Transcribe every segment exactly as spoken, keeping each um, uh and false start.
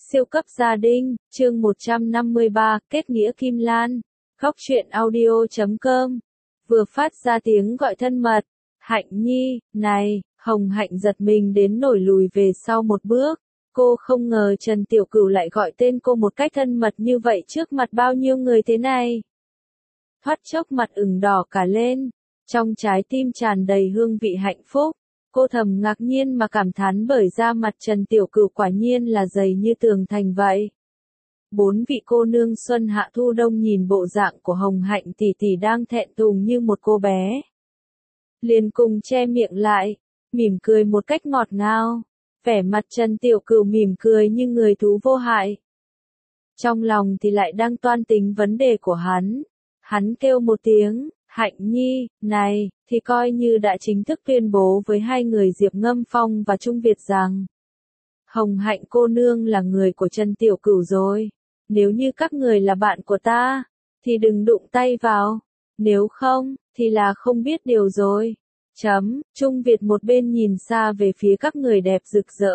Siêu cấp gia đình, chương một trăm năm mươi ba, kết nghĩa Kim Lan. Góc truyện audio chấm com. Vừa phát ra tiếng gọi thân mật. Hạnh Nhi, này, Hồng Hạnh giật mình đến nổi lùi về sau một bước. Cô không ngờ Trần Tiểu Cửu lại gọi tên cô một cách thân mật như vậy trước mặt bao nhiêu người thế này. Thoát chốc mặt ửng đỏ cả lên, trong trái tim tràn đầy hương vị hạnh phúc. Cô thầm ngạc nhiên mà cảm thán bởi da mặt Trần Tiểu Cửu quả nhiên là dày như tường thành vậy. Bốn vị cô nương xuân hạ thu đông nhìn bộ dạng của Hồng Hạnh tỷ tỷ đang thẹn thùng như một cô bé. Liền cùng che miệng lại, mỉm cười một cách ngọt ngào. Vẻ mặt Trần Tiểu Cửu mỉm cười như người thú vô hại. Trong lòng thì lại đang toan tính vấn đề của hắn. Hắn kêu một tiếng, Hạnh Nhi, này, thì coi như đã chính thức tuyên bố với hai người Diệp Ngâm Phong và Trung Việt rằng Hồng Hạnh cô nương là người của Trần Tiểu Cửu rồi. Nếu như các người là bạn của ta, thì đừng đụng tay vào. Nếu không, thì là không biết điều rồi. Chấm, Trung Việt một bên nhìn xa về phía các người đẹp rực rỡ.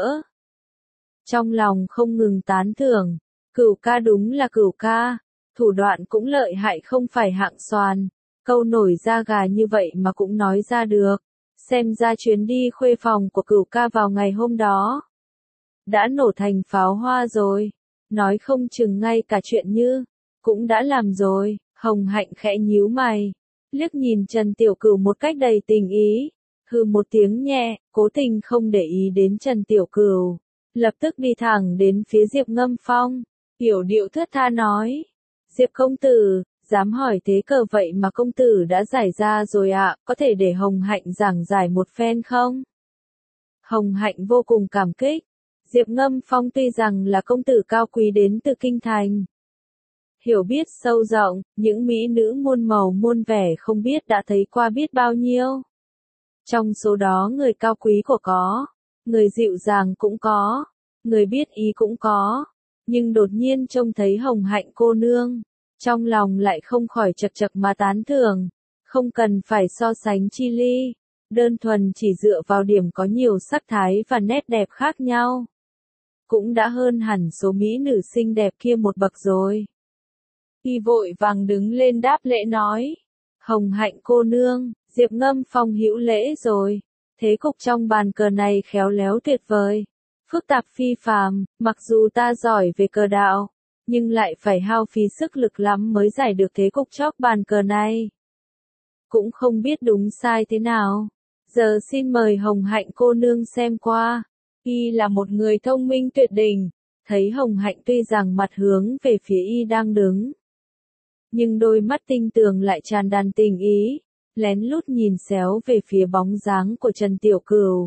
Trong lòng không ngừng tán thưởng, Cửu ca đúng là Cửu ca, thủ đoạn cũng lợi hại không phải hạng xoàn. Câu nổi da gà như vậy mà cũng nói ra được. Xem ra chuyến đi khuê phòng của Cửu ca vào ngày hôm đó đã nổ thành pháo hoa rồi. Nói không chừng ngay cả chuyện như cũng đã làm rồi. Hồng Hạnh khẽ nhíu mày, liếc nhìn Trần Tiểu Cửu một cách đầy tình ý, hừ một tiếng nhẹ, cố tình không để ý đến Trần Tiểu Cửu, lập tức đi thẳng đến phía Diệp Ngâm Phong, yểu điệu thướt tha nói: Diệp công tử, dám hỏi thế cờ vậy mà công tử đã giải ra rồi ạ, à, có thể để Hồng Hạnh giảng giải một phen không? Hồng Hạnh vô cùng cảm kích. Diệp Ngâm Phong tuy rằng là công tử cao quý đến từ kinh thành, hiểu biết sâu rộng, những mỹ nữ muôn màu muôn vẻ không biết đã thấy qua biết bao nhiêu. Trong số đó người cao quý của có, người dịu dàng cũng có, người biết ý cũng có, nhưng đột nhiên trông thấy Hồng Hạnh cô nương, trong lòng lại không khỏi chật chật mà tán thưởng, không cần phải so sánh chi ly, đơn thuần chỉ dựa vào điểm có nhiều sắc thái và nét đẹp khác nhau, cũng đã hơn hẳn số mỹ nữ xinh đẹp kia một bậc rồi. Y vội vàng đứng lên đáp lễ nói: Hồng Hạnh cô nương, Diệp Ngâm Phong hữu lễ rồi. Thế cục trong bàn cờ này khéo léo tuyệt vời, phức tạp phi phàm, mặc dù ta giỏi về cờ đạo, nhưng lại phải hao phí sức lực lắm mới giải được thế cục chóc bàn cờ này. Cũng không biết đúng sai thế nào. Giờ xin mời Hồng Hạnh cô nương xem qua. Y là một người thông minh tuyệt đỉnh. Thấy Hồng Hạnh tuy rằng mặt hướng về phía Y đang đứng, nhưng đôi mắt tinh tường lại tràn đàn tình ý, lén lút nhìn xéo về phía bóng dáng của Trần Tiểu Cửu.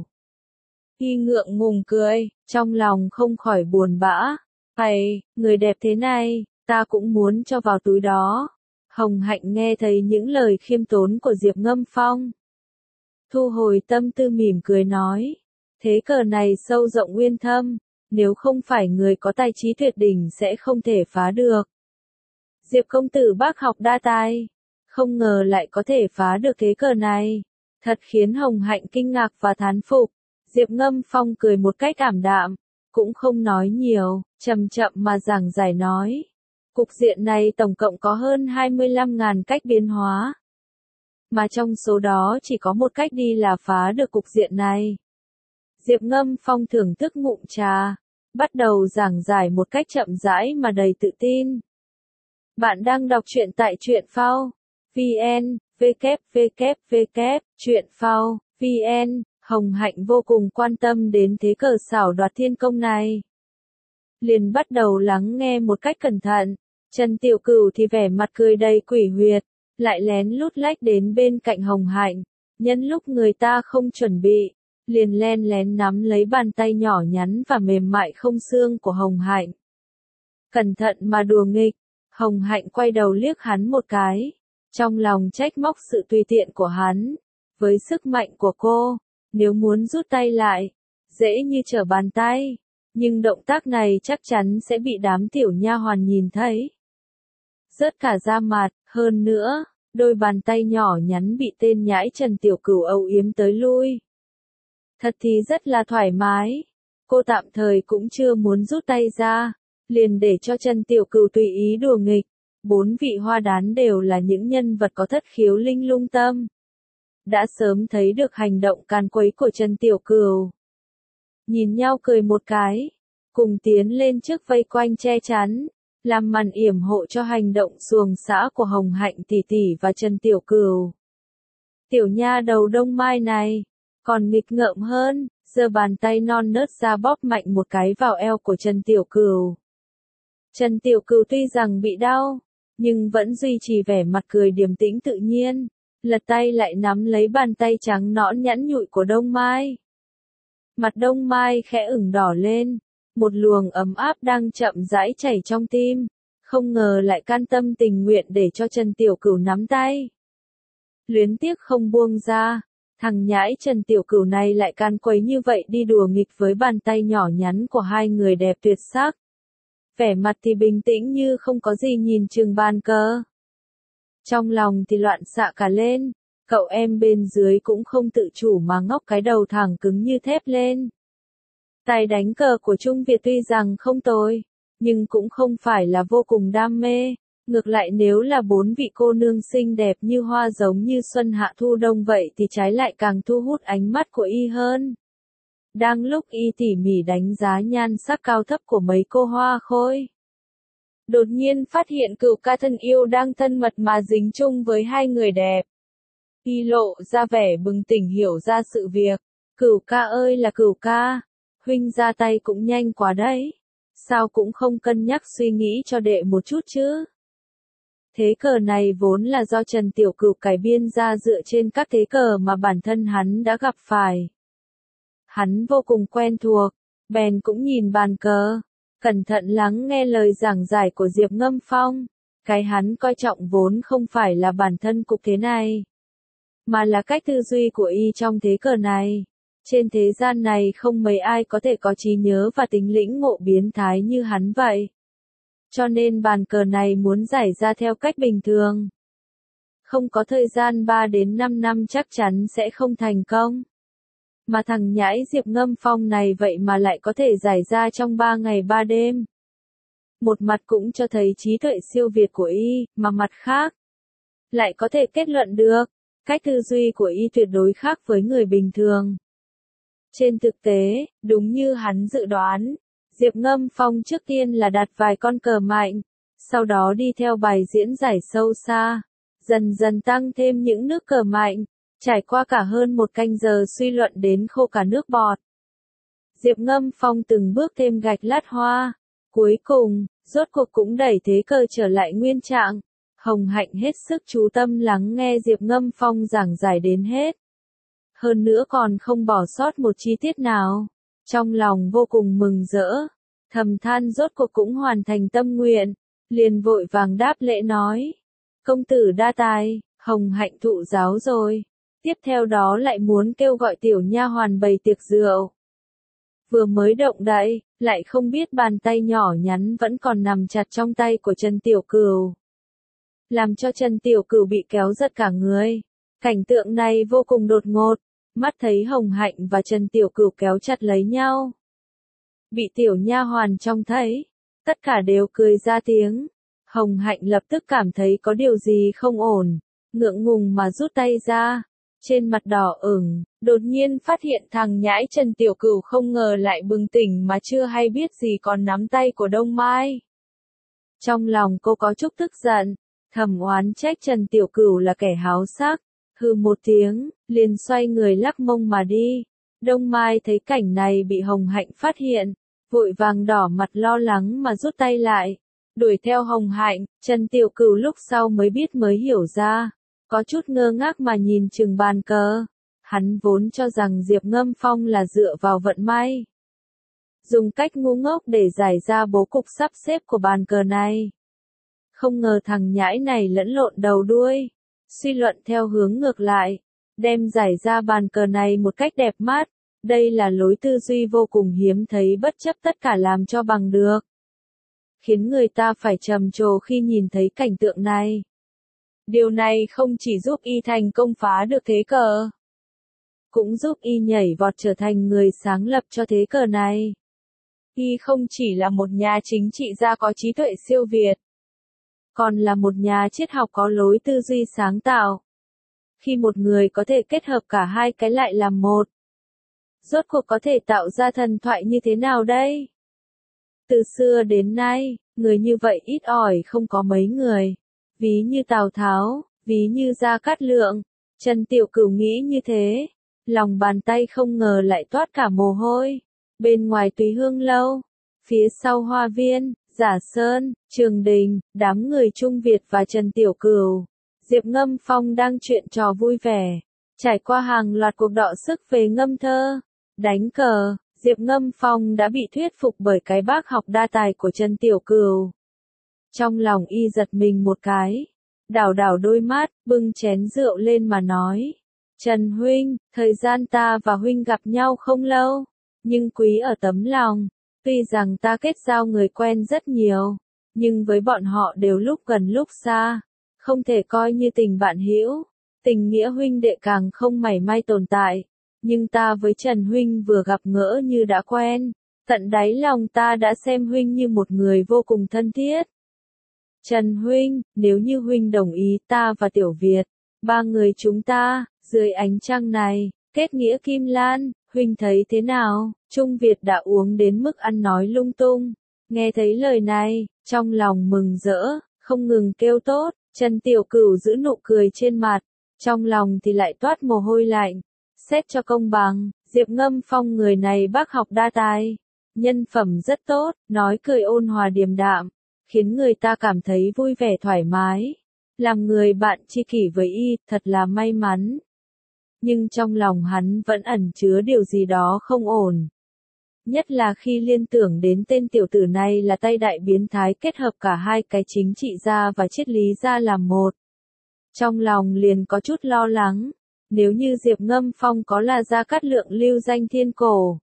Y ngượng ngùng cười, trong lòng không khỏi buồn bã. Hay, người đẹp thế này, ta cũng muốn cho vào túi đó. Hồng Hạnh nghe thấy những lời khiêm tốn của Diệp Ngâm Phong, thu hồi tâm tư mỉm cười nói: Thế cờ này sâu rộng uyên thâm, nếu không phải người có tài trí tuyệt đỉnh sẽ không thể phá được. Diệp công tử bác học đa tài, không ngờ lại có thể phá được thế cờ này, thật khiến Hồng Hạnh kinh ngạc và thán phục. Diệp Ngâm Phong cười một cách ảm đạm, cũng không nói nhiều, chậm chậm mà giảng giải nói: Cục diện này tổng cộng có hơn hai mươi lăm nghìn cách biến hóa, mà trong số đó chỉ có một cách đi là phá được cục diện này. Diệp Ngâm Phong thưởng thức ngụm trà, bắt đầu giảng giải một cách chậm rãi mà đầy tự tin. Bạn đang đọc truyện tại truyện phao vn, www, truyện phao vn. Hồng Hạnh vô cùng quan tâm đến thế cờ xảo đoạt thiên công này, liền bắt đầu lắng nghe một cách cẩn thận. Trần Tiểu Cửu thì vẻ mặt cười đầy quỷ huyệt, lại lén lút lách đến bên cạnh Hồng Hạnh, nhân lúc người ta không chuẩn bị, liền len lén nắm lấy bàn tay nhỏ nhắn và mềm mại không xương của Hồng Hạnh. Cẩn thận mà đùa nghịch. Hồng Hạnh quay đầu liếc hắn một cái, trong lòng trách móc sự tùy tiện của hắn. Với sức mạnh của cô, nếu muốn rút tay lại, dễ như trở bàn tay, nhưng động tác này chắc chắn sẽ bị đám tiểu nha hoàn nhìn thấy, rớt cả da mặt. Hơn nữa, đôi bàn tay nhỏ nhắn bị tên nhãi Trần Tiểu Cửu âu yếm tới lui, thật thì rất là thoải mái. cô tạm thời cũng chưa muốn rút tay ra, liền để cho Trần Tiểu Cửu tùy ý đùa nghịch. Bốn vị hoa đán đều là những nhân vật có thất khiếu linh lung tâm. Đã sớm thấy được hành động càn quấy của Trần Tiểu Cửu. Nhìn nhau cười một cái, cùng tiến lên trước vây quanh che chắn, làm màn yểm hộ cho hành động xuồng xã của Hồng Hạnh tỷ tỷ và Trần Tiểu Cửu. Tiểu nha đầu Đông Mai này, còn nghịch ngợm hơn, giơ bàn tay non nớt ra bóp mạnh một cái vào eo của Trần Tiểu Cửu. Trần Tiểu Cửu tuy rằng bị đau, nhưng vẫn duy trì vẻ mặt cười điềm tĩnh tự nhiên, lật tay lại nắm lấy bàn tay trắng nõn nhẵn nhụi của Đông Mai. Mặt Đông Mai khẽ ửng đỏ lên, một luồng ấm áp đang chậm rãi chảy trong tim, không ngờ lại can tâm tình nguyện để cho Trần Tiểu Cửu nắm tay. Luyến tiếc không buông ra, thằng nhãi Trần Tiểu Cửu này lại can quấy như vậy đi đùa nghịch với bàn tay nhỏ nhắn của hai người đẹp tuyệt sắc. Vẻ mặt thì bình tĩnh như không có gì nhìn chừng bàn cờ. Trong lòng thì loạn xạ cả lên, cậu em bên dưới cũng không tự chủ mà ngóc cái đầu thẳng cứng như thép lên. Tài đánh cờ của Trung Việt tuy rằng không tồi, nhưng cũng không phải là vô cùng đam mê. Ngược lại nếu là bốn vị cô nương xinh đẹp như hoa giống như xuân hạ thu đông vậy thì trái lại càng thu hút ánh mắt của y hơn. Đang lúc y tỉ mỉ đánh giá nhan sắc cao thấp của mấy cô hoa khôi, đột nhiên phát hiện Cửu ca thân yêu đang thân mật mà dính chung với hai người đẹp. Y lộ ra vẻ bừng tỉnh hiểu ra sự việc. Cửu ca ơi là Cửu ca, huynh ra tay cũng nhanh quá đấy. Sao cũng không cân nhắc suy nghĩ cho đệ một chút chứ? Thế cờ này vốn là do Trần Tiểu Cửu cải biên ra dựa trên các thế cờ mà bản thân hắn đã gặp phải. Hắn vô cùng quen thuộc, bèn cũng nhìn bàn cờ, cẩn thận lắng nghe lời giảng giải của Diệp Ngâm Phong. Cái hắn coi trọng vốn không phải là bản thân cục thế này, mà là cách tư duy của y trong thế cờ này. Trên thế gian này không mấy ai có thể có trí nhớ và tính lĩnh ngộ biến thái như hắn vậy. Cho nên bàn cờ này muốn giải ra theo cách bình thường, không có thời gian ba đến năm năm chắc chắn sẽ không thành công. Mà thằng nhãi Diệp Ngâm Phong này vậy mà lại có thể giải ra trong ba ngày ba đêm. Một mặt cũng cho thấy trí tuệ siêu việt của y, mà mặt khác lại có thể kết luận được, cách tư duy của y tuyệt đối khác với người bình thường. Trên thực tế, đúng như hắn dự đoán, Diệp Ngâm Phong trước tiên là đặt vài con cờ mạnh, sau đó đi theo bài diễn giải sâu xa, dần dần tăng thêm những nước cờ mạnh, trải qua cả hơn một canh giờ suy luận đến khô cả nước bọt. Diệp Ngâm Phong từng bước thêm gạch lát hoa, cuối cùng, rốt cuộc cũng đẩy thế cờ trở lại nguyên trạng. Hồng Hạnh hết sức chú tâm lắng nghe Diệp Ngâm Phong giảng giải đến hết. Hơn nữa còn không bỏ sót một chi tiết nào. Trong lòng vô cùng mừng rỡ, thầm than rốt cuộc cũng hoàn thành tâm nguyện, liền vội vàng đáp lễ nói. Công tử đa tài, Hồng Hạnh thụ giáo rồi. Tiếp theo đó lại muốn kêu gọi tiểu nha hoàn bày tiệc rượu. Vừa mới động đậy, lại không biết bàn tay nhỏ nhắn vẫn còn nằm chặt trong tay của Trần Tiểu Cửu. Làm cho Trần Tiểu Cửu bị kéo giật cả người. Cảnh tượng này vô cùng đột ngột, mắt thấy Hồng Hạnh và Trần Tiểu Cửu kéo chặt lấy nhau. Bị tiểu nha hoàn trông thấy, tất cả đều cười ra tiếng. Hồng Hạnh lập tức cảm thấy có điều gì không ổn, ngượng ngùng mà rút tay ra. Trên mặt đỏ ửng, đột nhiên phát hiện thằng nhãi Trần Tiểu Cửu không ngờ lại bừng tỉnh mà chưa hay biết gì còn nắm tay của Đông Mai. Trong lòng cô có chút tức giận, thầm oán trách Trần Tiểu Cửu là kẻ háo sắc, hừ một tiếng, liền xoay người lắc mông mà đi. Đông Mai thấy cảnh này bị Hồng Hạnh phát hiện, vội vàng đỏ mặt lo lắng mà rút tay lại, đuổi theo Hồng Hạnh. Trần Tiểu Cửu lúc sau mới biết mới hiểu ra, có chút ngơ ngác mà nhìn chừng bàn cờ. Hắn vốn cho rằng Diệp Ngâm Phong là dựa vào vận may, dùng cách ngu ngốc để giải ra bố cục sắp xếp của bàn cờ này. Không ngờ thằng nhãi này lẫn lộn đầu đuôi, suy luận theo hướng ngược lại, đem giải ra bàn cờ này một cách đẹp mắt. Đây là lối tư duy vô cùng hiếm thấy bất chấp tất cả làm cho bằng được, khiến người ta phải trầm trồ khi nhìn thấy cảnh tượng này. Điều này không chỉ giúp y thành công phá được thế cờ, cũng giúp y nhảy vọt trở thành người sáng lập cho thế cờ này. Y không chỉ là một nhà chính trị gia có trí tuệ siêu việt, còn là một nhà triết học có lối tư duy sáng tạo. Khi một người có thể kết hợp cả hai cái lại làm một, rốt cuộc có thể tạo ra thần thoại như thế nào đây? Từ xưa đến nay, người như vậy ít ỏi không có mấy người. Ví như Tào Tháo, ví như Gia Cát Lượng, Trần Tiểu Cửu nghĩ như thế. Lòng bàn tay không ngờ lại toát cả mồ hôi. Bên ngoài Túy Hương Lâu, phía sau Hoa Viên, Giả Sơn, Trường Đình, đám người Trung Việt và Trần Tiểu Cửu, Diệp Ngâm Phong đang chuyện trò vui vẻ. Trải qua hàng loạt cuộc đọ sức về ngâm thơ, đánh cờ, Diệp Ngâm Phong đã bị thuyết phục bởi cái bác học đa tài của Trần Tiểu Cửu. Trong lòng y giật mình một cái, đảo đảo đôi mắt, bưng chén rượu lên mà nói. Trần huynh, thời gian ta và huynh gặp nhau không lâu, nhưng quý ở tấm lòng. Tuy rằng ta kết giao người quen rất nhiều, nhưng với bọn họ đều lúc gần lúc xa, không thể coi như tình bạn hữu, tình nghĩa huynh đệ càng không mảy may tồn tại. Nhưng ta với Trần huynh vừa gặp gỡ như đã quen, tận đáy lòng ta đã xem huynh như một người vô cùng thân thiết. Trần huynh, nếu như huynh đồng ý ta và Tiểu Việt, ba người chúng ta, dưới ánh trăng này, kết nghĩa kim lan, huynh thấy thế nào? Trung Việt đã uống đến mức ăn nói lung tung, nghe thấy lời này, trong lòng mừng rỡ, không ngừng kêu tốt. Trần Tiểu Cửu giữ nụ cười trên mặt, trong lòng thì lại toát mồ hôi lạnh. Xét cho công bằng, Diệp Ngâm Phong người này bác học đa tài, nhân phẩm rất tốt, nói cười ôn hòa điềm đạm, khiến người ta cảm thấy vui vẻ thoải mái. Làm người bạn tri kỷ với y, thật là may mắn. Nhưng trong lòng hắn vẫn ẩn chứa điều gì đó không ổn. Nhất là khi liên tưởng đến tên tiểu tử này là tay đại biến thái kết hợp cả hai cái chính trị gia và triết lý gia làm một. Trong lòng liền có chút lo lắng. Nếu như Diệp Ngâm Phong có là Gia Cát Lượng lưu danh thiên cổ,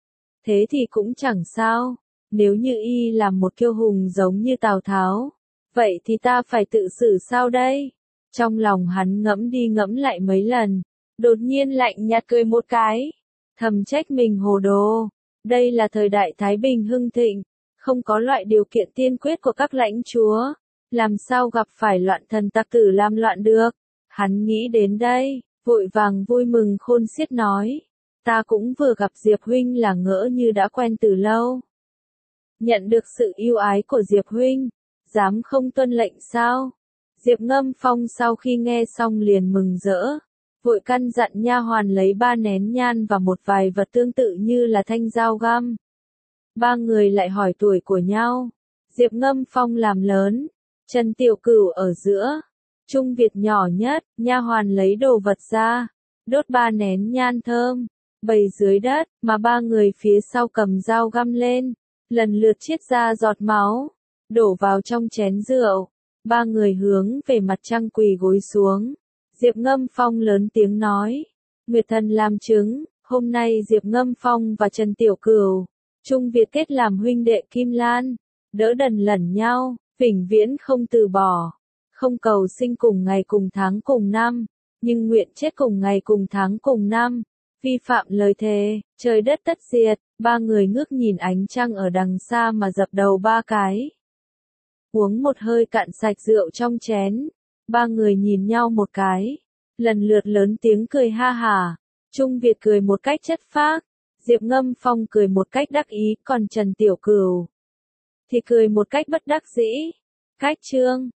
thế thì cũng chẳng sao. Nếu như y làm một kiêu hùng giống như Tào Tháo, vậy thì ta phải tự xử sao đây? Trong lòng hắn ngẫm đi ngẫm lại mấy lần, đột nhiên lạnh nhạt cười một cái, thầm trách mình hồ đồ. Đây là thời đại Thái Bình hưng thịnh, không có loại điều kiện tiên quyết của các lãnh chúa, làm sao gặp phải loạn thần tặc tử làm loạn được. Hắn nghĩ đến đây, vội vàng vui mừng khôn xiết nói, ta cũng vừa gặp Diệp huynh là ngỡ như đã quen từ lâu. Nhận được sự yêu ái của Diệp huynh, dám không tuân lệnh sao? Diệp Ngâm Phong sau khi nghe xong liền mừng rỡ, vội căn dặn nha hoàn lấy ba nén nhang và một vài vật tương tự như là thanh dao găm. Ba người lại hỏi tuổi của nhau. Diệp Ngâm Phong làm lớn, Trần Tiểu Cửu ở giữa, Trung Việt nhỏ nhất. Nha hoàn lấy đồ vật ra, đốt ba nén nhang thơm, bày dưới đất, mà ba người phía sau cầm dao găm lên, lần lượt chiết ra giọt máu, đổ vào trong chén rượu. Ba người hướng về mặt trăng quỳ gối xuống. Diệp Ngâm Phong lớn tiếng nói, Nguyệt thần làm chứng, hôm nay Diệp Ngâm Phong và Trần Tiểu Cửu, Trung Việt kết làm huynh đệ Kim Lan, đỡ đần lẫn nhau, vĩnh viễn không từ bỏ, không cầu sinh cùng ngày cùng tháng cùng năm, nhưng nguyện chết cùng ngày cùng tháng cùng năm, vi phạm lời thề, trời đất tất diệt. Ba người ngước nhìn ánh trăng ở đằng xa mà dập đầu ba cái. Uống một hơi cạn sạch rượu trong chén, ba người nhìn nhau một cái, lần lượt lớn tiếng cười ha hả. Trung Việt cười một cách chất phác, Diệp Ngâm Phong cười một cách đắc ý, còn Trần Tiểu Cửu thì cười một cách bất đắc dĩ. Cách chương